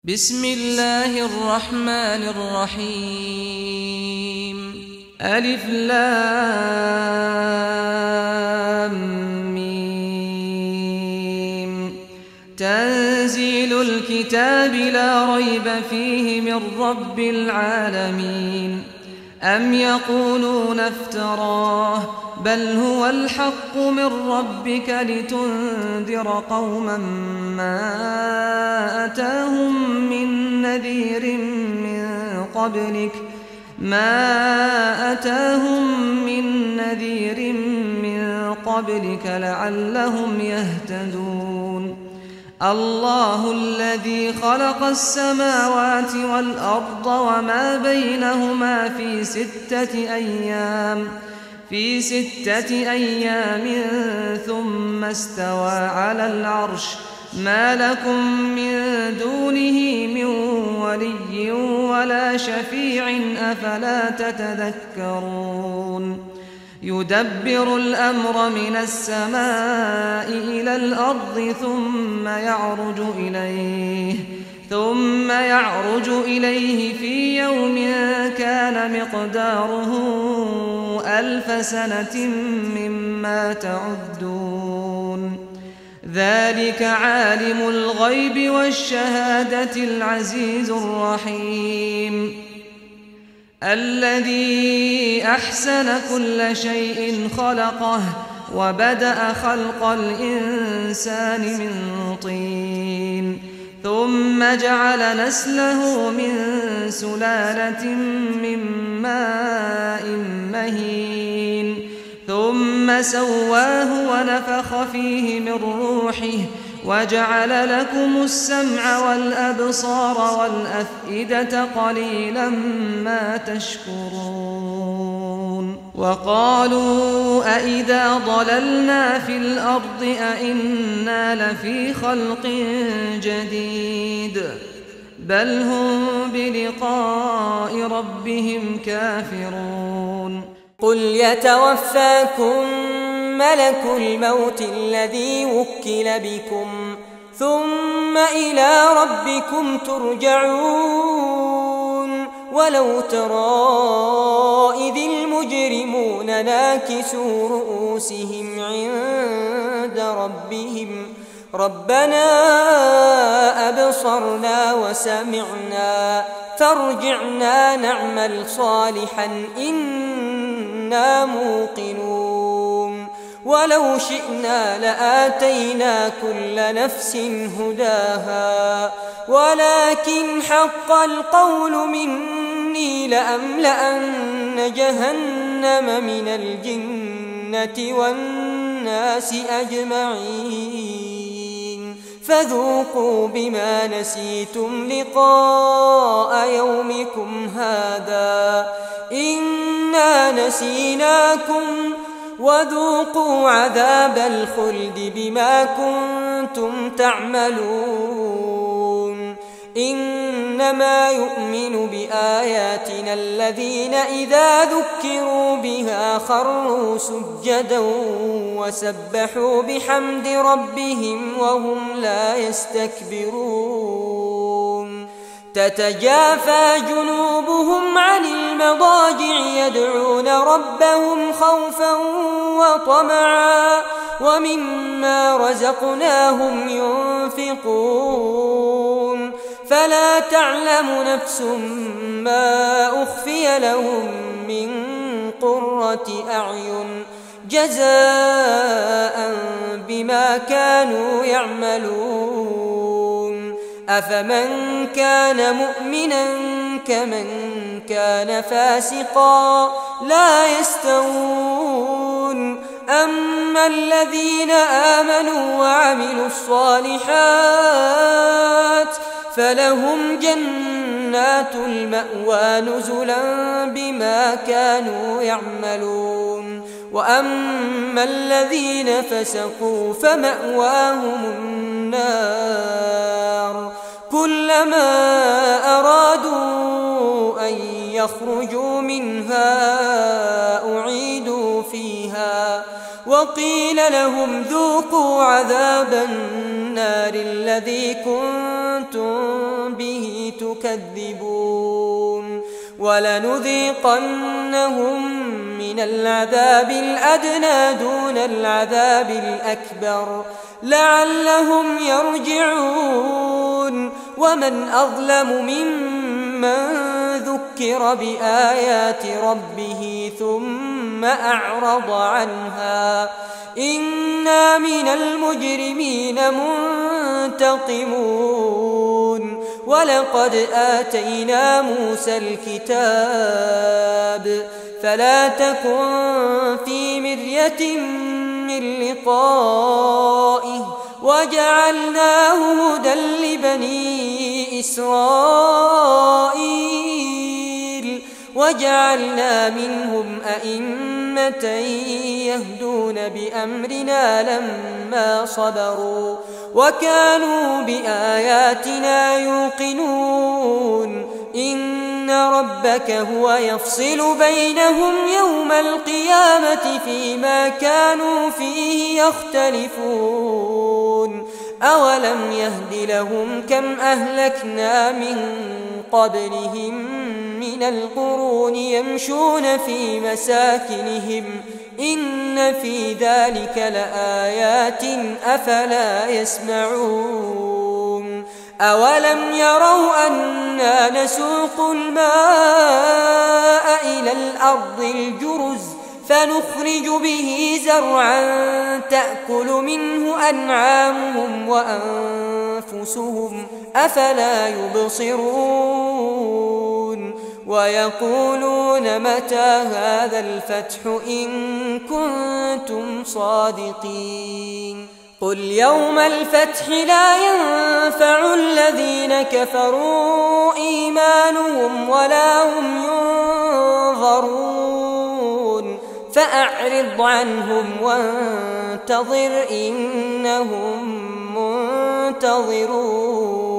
بسم الله الرحمن الرحيم ألف لام ميم تنزيل الكتاب لا ريب فيه من رب العالمين أم يقولون افتراه بل هو الحق من ربك لتنذر قوما ما أتاهم من نذير من قبلك لعلهم يهتدون الله الذي خلق السماوات والأرض وما بينهما في ستة أيام ثم استوى على العرش ما لكم من دونه من ولي ولا شفيع أفلا تتذكرون يدبر الأمر من السماء إلى الأرض ثم يعرج إليه في يوم كان مقداره 1000 سنة مما تعدون ذلك عالم الغيب والشهادة العزيز الرحيم الذي أحسن كل شيء خلقه وبدأ خلق الإنسان من طين ثم جعل نسله من سلالة من ماء مهين ثم سواه ونفخ فيه من روحه وجعل لكم السمع والأبصار والأفئدة قليلا ما تشكرون وقالوا أئذا ضللنا في الأرض أئنا لفي خلق جديد بل هم بلقاء ربهم كافرون قل يتوفاكم ملك الموت الذي وكل بكم ثم إلى ربكم ترجعون ولو ترى إذ المجرمون ناكسوا رؤوسهم عند ربهم ربنا أبصرنا وسمعنا فارجعنا نعمل صالحا إنا موقنون ولو شئنا لآتينا كل نفس هداها ولكن حق القول مني لأملأن جهنم من الجنة والناس أجمعين فذوقوا بما نسيتم لقاء يومكم هذا إنا نسيناكم وذوقوا عذاب الخلد بما كنتم تعملون إنما يؤمن بآياتنا الذين إذا ذكروا بها خروا سجدا وسبحوا بحمد ربهم وهم لا يستكبرون تتجافى جنوبهم عن المضاجع يدعون ربهم خوفا وطمعا ومما رزقناهم ينفقون فلا تعلم نفس ما أخفي لهم من قرة أعين جزاء بما كانوا يعملون أفمن كان مؤمنا كمن كان فاسقا لا يستوون أما الذين آمنوا وعملوا الصالحات فلهم جنات المأوى نزلا بما كانوا يعملون وأما الذين فسقوا فمأواهم النار كلما أرادوا أن يخرجوا منها أعيدوا فيها وقيل لهم ذوقوا عذاب النار الذي كنتم به تكذبون ولنذيقنهم من العذاب الأدنى دون العذاب الأكبر لعلهم يرجعون ومن أظلم ممن ذكر بآيات ربه ثم أعرض عنها إنا من المجرمين منتقمون ولقد آتينا موسى الكتاب فلا تكن في مرية من لقائه وجعلناه هدى لبني إسرائيل وجعلنا منهم أئمة يهدون بأمرنا لما صبروا وكانوا بآياتنا يوقنون إن ربك هو يفصل بينهم يوم القيامة فيما كانوا فيه يختلفون أولم يهد لهم كم أهلكنا من قبلهم من القرون يمشون في مساكنهم إن في ذلك لآيات أفلا يسمعون أولم يروا أنا نسوق الماء إلى الأرض الجرز فنخرج به زرعا تأكل منه أنعامهم وأنفسهم أفلا يبصرون ويقولون متى هذا الفتح إن كنتم صادقين قل يوم الفتح لا ينفع الذين كفروا إيمانهم ولا هم ينظرون فأعرض عنهم وانتظر إنهم منتظرون